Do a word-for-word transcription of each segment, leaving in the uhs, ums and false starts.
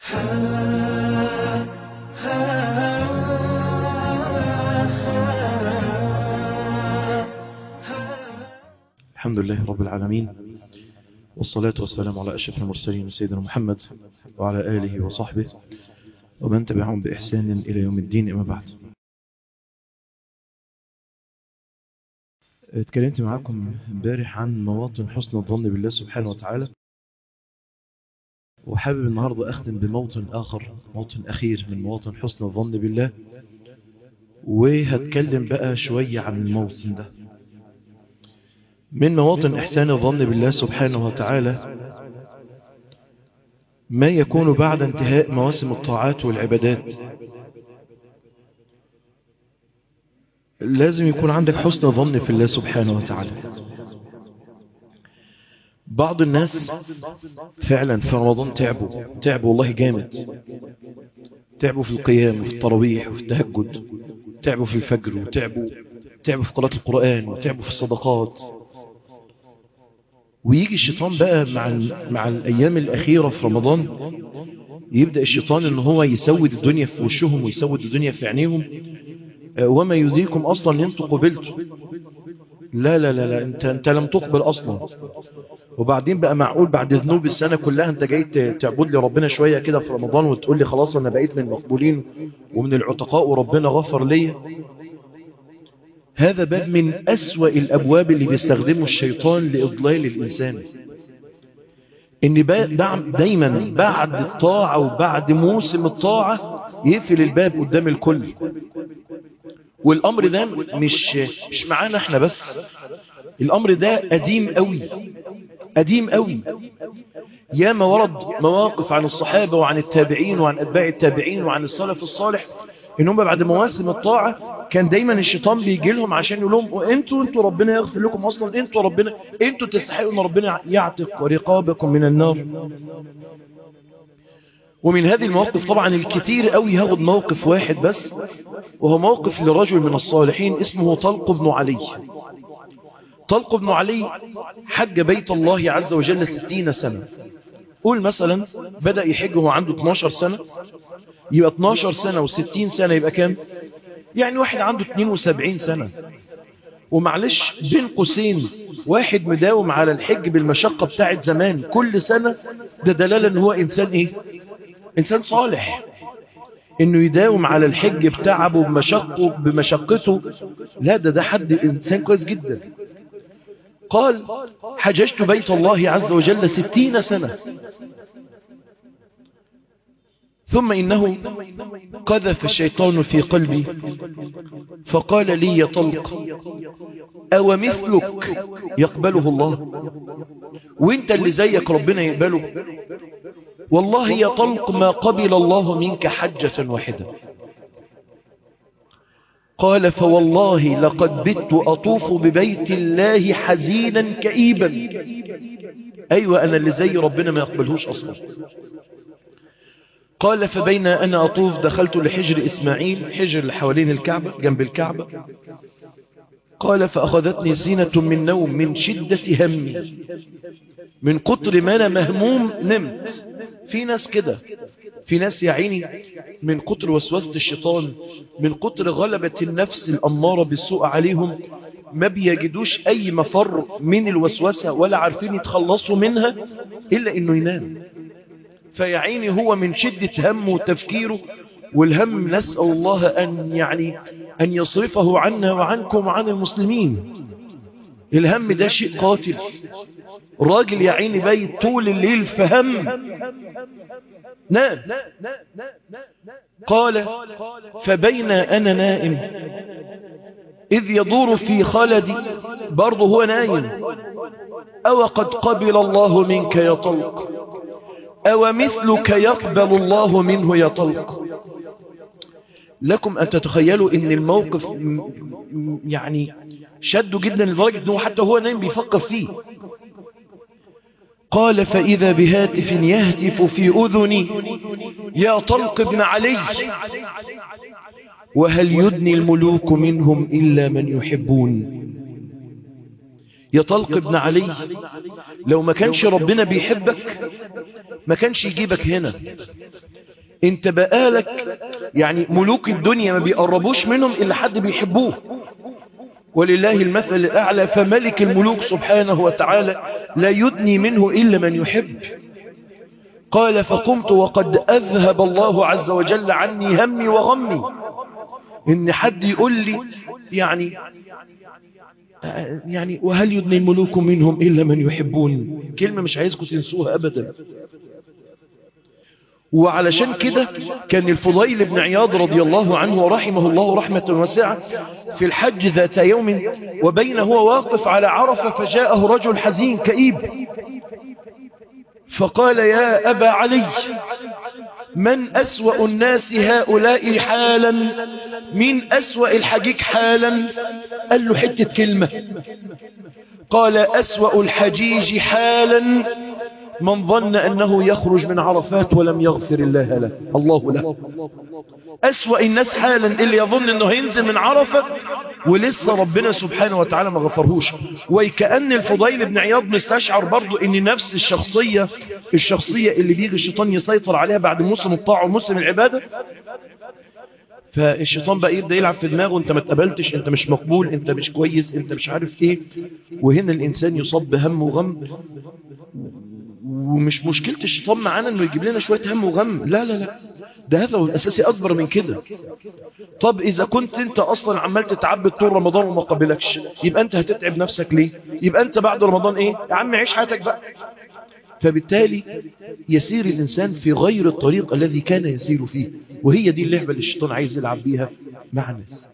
الحمد لله رب العالمين، والصلاة والسلام على أشرف المرسلين سيدنا محمد وعلى آله وصحبه ومن تبعهم بإحسان إلى يوم الدين. أما بعد، اتكلمت معكم امبارح عن مواطن حسن الظن بالله سبحانه وتعالى، وحابب النهاردة أختم بموطن آخر، موطن أخير من مواطن حسن الظن بالله، وهتكلم بقى شوية عن الموطن ده. من مواطن إحسان الظن بالله سبحانه وتعالى ما يكون بعد انتهاء مواسم الطاعات والعبادات. لازم يكون عندك حسن ظن في الله سبحانه وتعالى. بعض الناس فعلا في رمضان تعبوا تعبوا والله جامد، تعبوا في القيام وفي التراويح وفي التهجد، تعبوا في الفجر، وتعبوا تعبوا في قراءة القرآن، وتعبوا في الصدقات. ويجي الشيطان بقى مع مع الأيام الأخيرة في رمضان، يبدأ الشيطان إن هو يسود الدنيا في وشهم ويسود الدنيا في عينيهم. وما يذيكم أصلا أنتم قبلتوا، لا لا لا لا انت, انت لم تقبل أصلا. وبعدين بقى معقول بعد ذنوب السنة كلها انت جاي تعبد لي ربنا شوية كده في رمضان وتقول لي خلاص أنا بقيت من المقبولين ومن العتقاء وربنا غفر لي؟ هذا باب من أسوأ الأبواب اللي بيستخدمه الشيطان لإضلال الإنسان. إن دايما بعد الطاعة وبعد موسم الطاعة يقفل الباب قدام الكل. والأمر ده مش مش معانا احنا بس، الأمر ده قديم قوي قديم قوي. ياما ورد مواقف عن الصحابة وعن التابعين وعن أتباع التابعين وعن السلف الصالح إنهم بعد مواسم الطاعة كان دايما الشيطان بيجي لهم عشان يقول لهم انتوا انتوا ربنا يغفر لكم اصلا، انتوا ربنا انتوا تستحقوا ان ربنا يعتق رقابكم من النار. ومن هذه المواقف طبعا الكتير قوي هاخد موقف واحد بس، وهو موقف لرجل من الصالحين اسمه طلق بن علي. طلق بن علي حج بيت الله عز وجل ستين سنة. قول مثلا بدأ يحج وهو عنده اتناشر سنة، يبقى اتناشر سنة وستين سنة يبقى كام؟ يعني واحد عنده اتنين وسبعين سنة. ومعلش بين قوسين واحد مداوم على الحج بالمشقة بتاعت زمان كل سنة، ده دلالة ان هو انسان ايه؟ انسان صالح. انه يداوم على الحج بتعبه بمشقه بمشقته، لا ده ده حد انسان كويس جدا. قال حججت بيت الله عز وجل ستين سنة، ثم إنه قذف الشيطان في قلبي فقال لي يا طلق أو مثلك يقبله الله؟ وانت اللي زيك ربنا يقبله؟ والله يا طلق ما قبل الله منك حجة واحدة. قال فوالله لقد بت أطوف ببيت الله حزينا كئيبا. أيوة أنا اللي زي ربنا ما يقبلهوش أصلا. قال فبين أنا أطوف دخلت لحجر إسماعيل، حجر اللي حوالين الكعبة جنب الكعبة. قال فأخذتني سينة من نوم من شدة همي، من كتر ما أنا مهموم نمت. في ناس كده، في ناس يعيني من كتر وسوسة الشيطان، من كتر غلبة النفس الأمارة بالسوء عليهم، ما بيجدوش أي مفر من الوسوسة ولا عارفين يتخلصوا منها إلا إنه ينام. فيعيني هو من شدة همه وتفكيره، والهم نسأل الله أن يعني أن يصرفه عنا وعنكم وعن المسلمين. الهم ده شيء قاتل. الراجل يعيني بيت طول الليل فهم نام. قال فبين أنا نائم إذ يدور في خلدي، برضه هو نايم، أو قد قبل الله منك يا طلق أو مثلك يقبل الله منه يا طلق. لكم أن تتخيلوا أن الموقف يعني شدوا جدا لدرجة أنه حتى هو نايم بيفكر فيه. قال فإذا بهاتف يهتف في أذني يا طلق بن علي وهل يدني الملوك منهم إلا من يحبون. يا طلق بن علي، لو ما كانش ربنا بيحبك ما كانش يجيبك هنا، انت بقالك يعني ملوك الدنيا ما بيقربوش منهم إلا حد بيحبوه، ولله المثل الأعلى، فملك الملوك سبحانه وتعالى لا يدني منه إلا من يحب. قال فقمت وقد أذهب الله عز وجل عني همي وغمي. إن حد يقول لي يعني يعني وهل يدني الملوك منهم إلا من يحبون، كلمة مش عايزكم تنسوها أبدا. وعلشان كده كان الفضيل بن عياض رضي الله عنه ورحمه الله رحمة واسعة في الحج ذات يوم وبين هو واقف على عرفة فجاءه رجل حزين كئيب فقال يا أبا علي من أسوأ الناس هؤلاء حالا، من أسوأ الحجيج حالا؟ قال له حتة كلمة، قال أسوأ الحجيج حالا من ظن أنه يخرج من عرفات ولم يغفر الله له الله له. أسوأ الناس حالا اللي يظن أنه هينزل من عرفة ولسه ربنا سبحانه وتعالى ما غفرهوش. وكأن الفضيل بن عياض مستشعر برضو أن نفس الشخصية الشخصية اللي بيجي الشيطان يسيطر عليها بعد موسم الطاعة وموسم العبادة، فالشيطان بقى يبدأ يلعب في دماغه، انت ما تقبلتش، انت مش مقبول، انت مش كويس، انت مش عارف ايه. وهنا الانسان يصاب بهم وغم. ومش مشكلة الشيطان معانا انه يجيب لنا شوية هم وغم، لا لا لا، ده هذا هو الاساسي اكبر من كده. طب اذا كنت انت اصلا عمال تتعبد طول رمضان وما قبلكش، يبقى انت هتتعب نفسك ليه؟ يبقى انت بعد رمضان ايه يا عم، عيش حياتك بقى. فبالتالي يسير الانسان في غير الطريق الذي كان يسير فيه، وهي دي اللعبة اللي الشيطان عايز يلعب بيها مع الناس.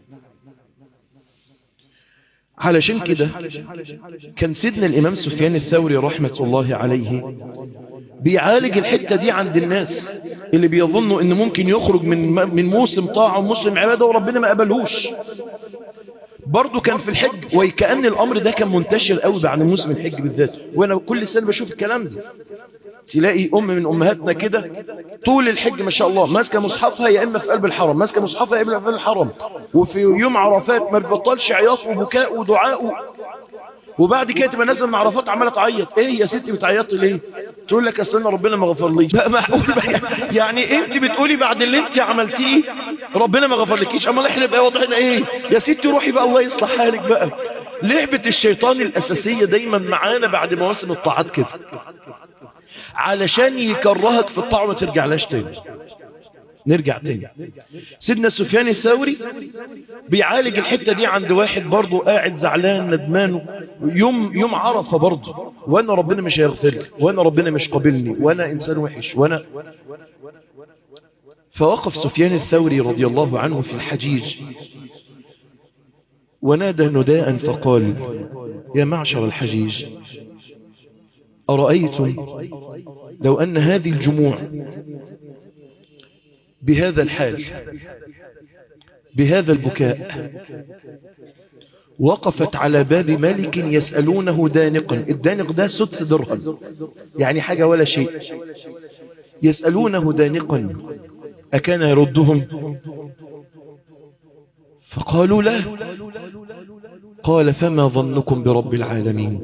علشان كده كان سيدنا الإمام سفيان الثوري رحمة الله عليه بيعالج الحتة دي عند الناس اللي بيظنوا إن ممكن يخرج من من موسم طاعة وموسم عبادة وربنا ما قبلهوش. برضو كان في الحج، وكأن الأمر ده كان منتشر قوي بعد موسم الحج بالذات، وأنا كل سنة بشوف الكلام ده. تلاقي أم من أمهاتنا كده طول الحج ما شاء الله ماسكة مصحفها يا إما في قلب الحرم، ماسكة مصحفها يا إما في قلب الحرم، وفي يوم عرفات ما بيبطلش عياط وبكاء ودعاء، وبعد كده تبقى نازل من عرفات عمالة تعيط. إيه يا ستي بتعيطي ليه؟ تقول لك أصل ربنا ما غفرليش. بقى معقول بقى يعني أنت بتقولي بعد اللي أنت عملتيه ربنا ما غفرلكيش؟ أما إحنا بقى واضحنا إيه يا ستي، روحي بقى الله يصلح حالك بقى. لعبة الشيطان الأساسية دايما معانا بعد مواسم الطاعات كده، علشان يكرهك في الطاعة وما ترجعلاش تاني. نرجع تاني، سيدنا سفيان الثوري بيعالج الحتة دي عند واحد برضو قاعد زعلان ندمان يوم يوم عرفة برضو، وانا ربنا مش هيغفر لي، وانا ربنا مش قابلني، وانا انسان وحش، وانا فوقف سفيان الثوري رضي الله عنه في الحجيج ونادى نداء فقال يا معشر الحجيج أرأيتم لو أن هذه الجموع بهذا الحال بهذا البكاء وقفت على باب ملك يسألونه دانقا، الدانق ده سدس درهم يعني حاجة ولا شيء، يسألونه دانقا أكان يردهم؟ فقالوا لا. قال فما ظنكم برب العالمين؟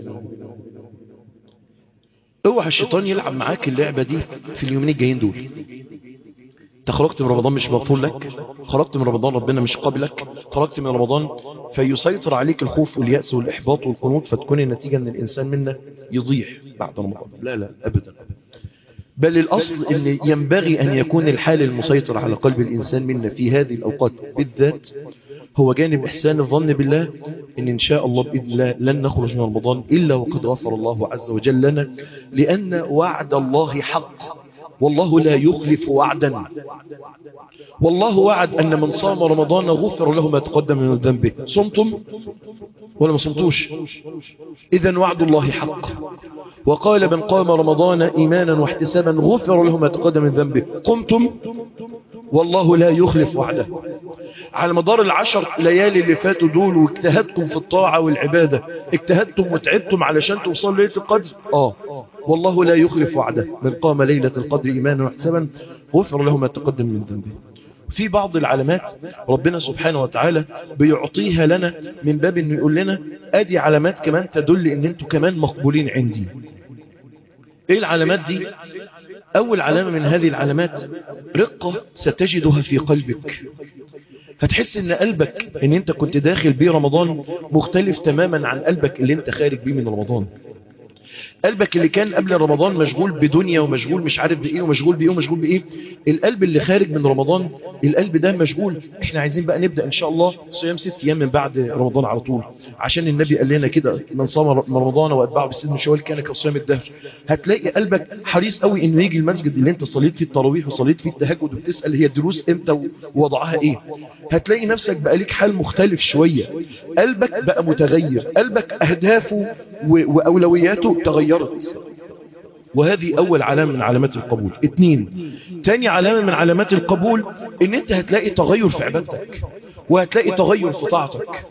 اوعى الشيطان يلعب معاك اللعبة دي في اليومين الجايين دول. انت خرجت من رمضان مش مغفور لك، خرجت من رمضان ربنا مش قابلك، خرجت من رمضان فيسيطر عليك الخوف واليأس والإحباط والقنوط، فتكون النتيجة ان الإنسان منا يضيع بعد رمضان. لا لا أبدا، بل الأصل أن ينبغي أن يكون الحال المسيطر على قلب الإنسان منا في هذه الأوقات بالذات هو جانب إحسان الظن بالله، إن إن شاء الله بإذن الله لن نخرج من رمضان إلا وقد غفر الله عز وجل لنا، لأن وعد الله حق والله لا يخلف وعدا. والله وعد أن من صام رمضان غفر له ما تقدم من ذنبه. صمتم ولا ما صمتوش؟ إذن وعد الله حق. وقال من قام رمضان إيمانا واحتسابا غفر له ما تقدم من ذنبه. قمتم والله لا يخلف وعده. على مدار العشر ليالي اللي فاتوا دول واجتهدتم في الطاعة والعبادة، اجتهدتم وتعبتم علشان توصلوا ليلة القدر، آه والله لا يخلف وعده. من قام ليلة القدر إيمانا واحتسابا غفر له ما تقدم من ذنبه. في بعض العلامات ربنا سبحانه وتعالى بيعطيها لنا من باب انه يقول لنا ادي علامات كمان تدل ان انتوا كمان مقبولين عندي. ايه العلامات دي؟ أول علامة من هذه العلامات رقة ستجدها في قلبك. هتحس ان قلبك ان انت كنت داخل بيه رمضان مختلف تماما عن قلبك اللي انت خارج بيه من رمضان. قلبك اللي كان قبل رمضان مشغول بدنيا ومشغول مش عارف بايه ومشغول بايه ومشغول بايه، القلب اللي خارج من رمضان القلب ده مشغول. احنا عايزين بقى نبدأ ان شاء الله صيام ست ايام من بعد رمضان على طول، عشان النبي قال لنا كده من صام رمضان واتبعه بست من شوال كان كصيام الدهر. هتلاقي قلبك حريص قوي انه يجي المسجد اللي انت صليت فيه التراويح وصليت فيه التهجد وبتسأل هي الدروس امتى ووضعها ايه. هتلاقي نفسك بقى ليك حال مختلف شوية، قلبك بقى متغير، قلبك اهدافه واولوياته تغيرت. وهذه أول علامة من علامات القبول. اتنين، تاني علامة من علامات القبول ان انت هتلاقي تغير في عبادتك وهتلاقي تغير في طاعتك.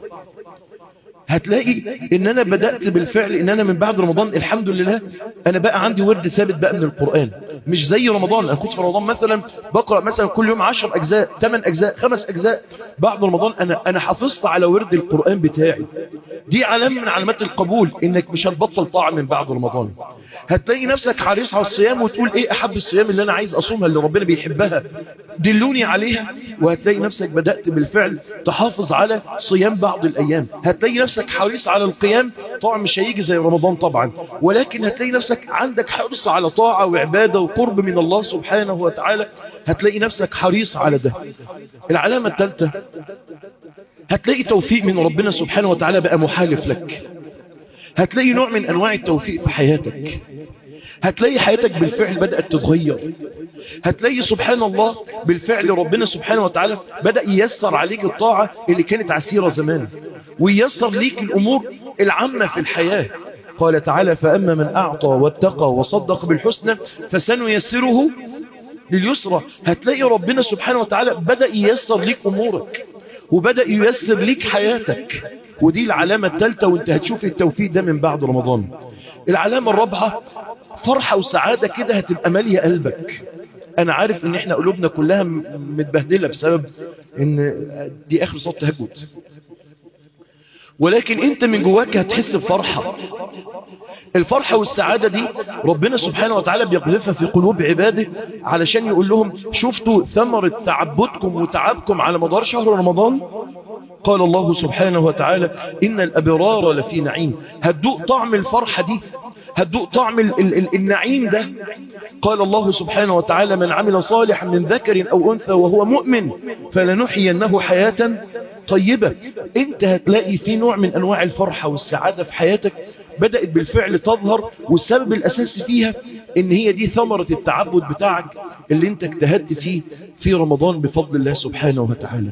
هتلاقي ان انا بدأت بالفعل ان انا من بعد رمضان الحمد لله انا بقى عندي ورد ثابت بقى من القرآن، مش زي رمضان. انا كنت في رمضان مثلا بقرأ مثلا كل يوم عشر اجزاء ثمان اجزاء خمس اجزاء، بعد رمضان انا انا حافظت على ورد القرآن بتاعي. دي علامة من علامات القبول انك مش هتبطل طاعة من بعد رمضان. هتلاقي نفسك حريص على الصيام وتقول ايه احب الصيام اللي انا عايز اصومها اللي ربنا بيحبها دلوني عليها. وهتلاقي نفسك بدأت بالفعل تحافظ على صيام بعض الايام. هتلاقي نفسك حريص على القيام، طبعا مش هيجي زي رمضان طبعا، ولكن هتلاقي نفسك عندك حرص على طاعة وعبادة وقرب من الله سبحانه وتعالى. هتلاقي نفسك حريص على ده. العلامة الثالثة هتلاقي توفيق من ربنا سبحانه وتعالى بقى محالف لك. هتلاقي نوع من انواع التوفيق في حياتك. هتلاقي حياتك بالفعل بدأت تتغير. هتلاقي سبحان الله بالفعل ربنا سبحانه وتعالى بدأ ييسر عليك الطاعة اللي كانت عسيرة زمان، وييسر ليك الأمور العامة في الحياة. قال تعالى فأما من أعطى واتقى وصدق بالحسنى فسنيسره لليسرى. هتلاقي ربنا سبحانه وتعالى بدأ ييسر ليك أمورك وبدأ ييسر ليك حياتك. ودي العلامة الثالثة، وانت هتشوف التوفيق ده من بعد رمضان. العلامة الرابعة فرحة وسعادة كده هتبقى مالية قلبك. انا عارف ان احنا قلوبنا كلها متبهدلة بسبب ان دي اخر صوت تهجد، ولكن انت من جواك هتحس بفرحة. الفرحة والسعادة دي ربنا سبحانه وتعالى بيقذفها في قلوب عباده علشان يقول لهم شفتوا ثمرة تعبدكم وتعبكم على مدار شهر رمضان. قال الله سبحانه وتعالى إن الأبرار لفي نعيم. هتدوق طعم الفرحة دي، هتدوق طعم ال ال ال النعيم ده. قال الله سبحانه وتعالى من عمل صالحا من ذكر أو أنثى وهو مؤمن فلنحيينه حياة طيبة. انت هتلاقي في نوع من أنواع الفرحة والسعادة في حياتك بدأت بالفعل تظهر، والسبب الأساسي فيها ان هي دي ثمرة التعبد بتاعك اللي انت اجتهدت فيه في رمضان بفضل الله سبحانه وتعالى.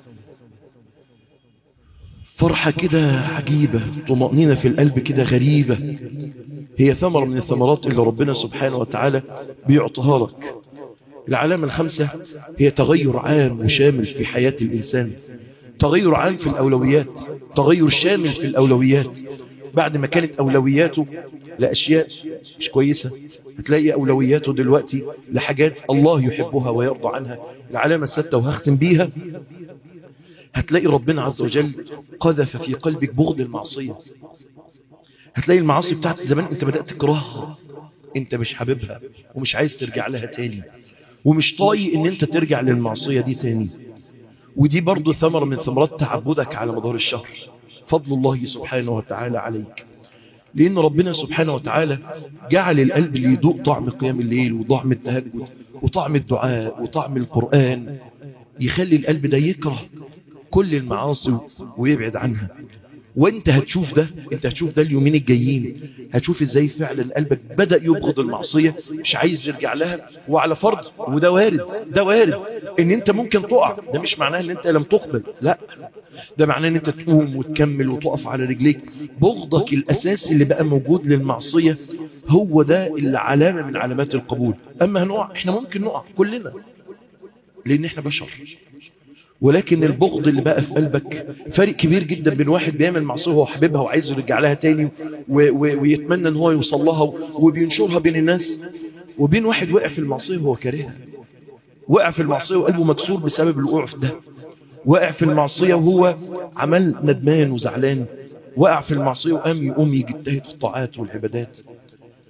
فرحة كده عجيبة، طمأنينة في القلب كده غريبة، هي ثمرة من الثمرات اللي ربنا سبحانه وتعالى بيعطيها لك. العلامة الخامسة هي تغير عام وشامل في حياة الإنسان. تغير عام في الأولويات، تغير شامل في الأولويات. بعد ما كانت أولوياته لأشياء مش كويسة هتلاقي أولوياته دلوقتي لحاجات الله يحبها ويرضى عنها. العلامة الستة وهختم بيها، هتلاقي ربنا عز وجل قذف في قلبك بغض المعصية. هتلاقي المعاصي بتاعت زمان انت بدأت تكرهها، انت مش حاببها ومش عايز ترجع لها تاني، ومش طايق ان انت ترجع للمعصية دي تاني. ودي برضو ثمرة من ثمرات تعبدك على مدار الشهر، فضل الله سبحانه وتعالى عليك. لأن ربنا سبحانه وتعالى جعل القلب اللي يذوق طعم قيام الليل وطعم التهجد وطعم الدعاء وطعم القرآن، يخلي القلب ده يكره كل المعاصي ويبعد عنها. وانت هتشوف ده، انت هتشوف ده اليومين الجايين، هتشوف ازاي فعلا قلبك بدأ يبغض المعصية مش عايز يرجع لها. وعلى فرض، وده وارد، ده وارد ان انت ممكن تقع، ده مش معناه ان انت لم تقبل، لا، ده معناه ان انت تقوم وتكمل وتقف على رجليك. بغضك الاساسي اللي بقى موجود للمعصية هو ده العلامة من علامات القبول. اما هنقع، احنا ممكن نقع كلنا لان احنا بشر، ولكن البغض اللي بقى في قلبك فرق كبير جدا بين واحد بيعمل معصية وهو حبيبها وعايز يرجع لها تاني ويتمنى ان هو يوصل لها وبينشرها بين الناس، وبين واحد وقع في المعصية وهو كارهها، وقع في المعصية وقلبه مكسور بسبب الوقوع في ده، وقع في المعصية وهو عمل ندمان وزعلان، وقع في المعصية وقام يقوم يجتهد في الطاعات والعبادات.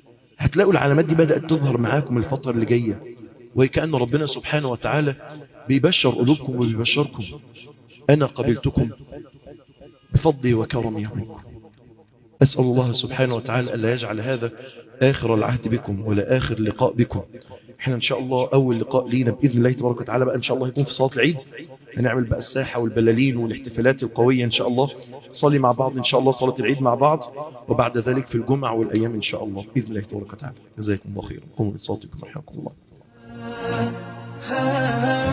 هتلاقوا العلامات دي بدأت تظهر معاكم الفترة اللي جاية، وكأن ربنا سبحانه وتعالى بيبشر قلوبكم وبيبشركم: أنا قبلتكم بفضلي وكرمي منكم. أسأل الله سبحانه وتعالى ألا يجعل هذا آخر العهد بكم ولا آخر لقاء بكم. احنا إن شاء الله أول لقاء لينا بإذن الله تبارك وتعالى بقى إن شاء الله يكون في صلاة العيد. هنعمل بقى الساحة والبلالين والاحتفالات القوية إن شاء الله، صلي مع بعض إن شاء الله صلاة العيد مع بعض، وبعد ذلك في الجمعة والأيام إن شاء الله بإذن الله تبارك وتعالى. جزاكم الله خيرا. قوموا بصوتكم رحمكم الله.